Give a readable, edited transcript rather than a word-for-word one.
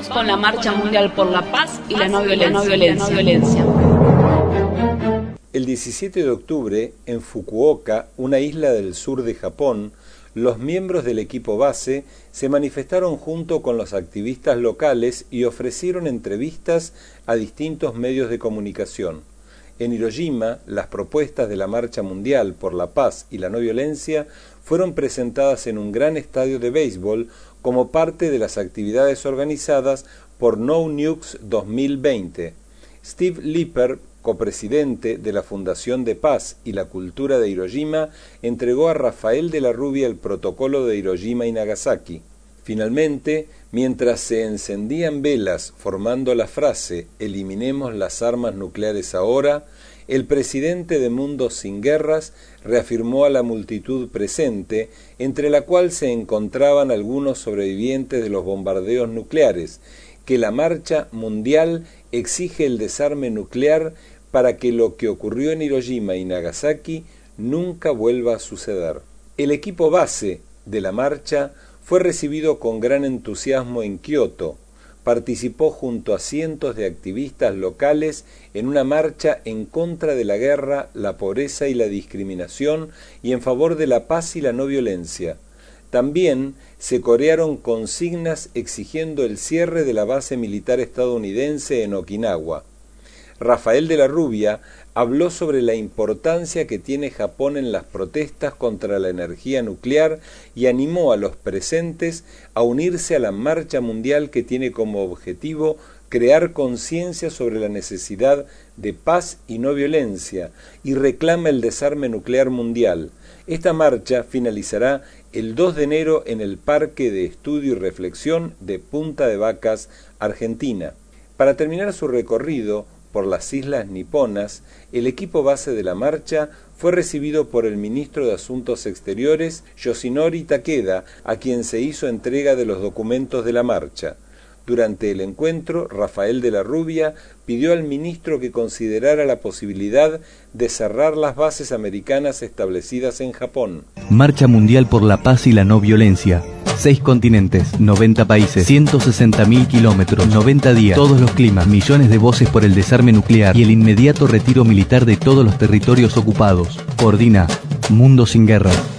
Vamos con la Marcha Mundial por la Paz y la no violencia. El 17 de octubre, en Fukuoka, una isla del sur de Japón, los miembros del equipo base se manifestaron junto con los activistas locales y ofrecieron entrevistas a distintos medios de comunicación. En Hiroshima, las propuestas de la Marcha Mundial por la Paz y la no violencia fueron presentadas en un gran estadio de béisbol como parte de las actividades organizadas por No Nukes 2020. Steve Lipper, copresidente de la Fundación de Paz y la Cultura de Hiroshima, entregó a Rafael de la Rubia el protocolo de Hiroshima y Nagasaki. Finalmente, mientras se encendían velas formando la frase «Eliminemos las armas nucleares ahora», el presidente de Mundos Sin Guerras reafirmó a la multitud presente, entre la cual se encontraban algunos sobrevivientes de los bombardeos nucleares, que la marcha mundial exige el desarme nuclear para que lo que ocurrió en Hiroshima y Nagasaki nunca vuelva a suceder. El equipo base de la marcha fue recibido con gran entusiasmo en Kioto. Participó junto a cientos de activistas locales en una marcha en contra de la guerra, la pobreza y la discriminación y en favor de la paz y la no violencia. También se corearon consignas exigiendo el cierre de la base militar estadounidense en Okinawa. Rafael de la Rubia habló sobre la importancia que tiene Japón en las protestas contra la energía nuclear y animó a los presentes a unirse a la marcha mundial que tiene como objetivo crear conciencia sobre la necesidad de paz y no violencia y reclama el desarme nuclear mundial. Esta marcha finalizará el 2 de enero en el Parque de Estudio y Reflexión de Punta de Vacas, Argentina. Para terminar su recorrido por las islas niponas, el equipo base de la marcha fue recibido por el ministro de Asuntos Exteriores, Yoshinori Takeda, a quien se hizo entrega de los documentos de la marcha. Durante el encuentro, Rafael de la Rubia pidió al ministro que considerara la posibilidad de cerrar las bases americanas establecidas en Japón. Marcha Mundial por la Paz y la No Violencia. 6 continentes, 90 países, 160.000 kilómetros, 90 días, todos los climas, millones de voces por el desarme nuclear y el inmediato retiro militar de todos los territorios ocupados. Coordina Mundos Sin Guerra.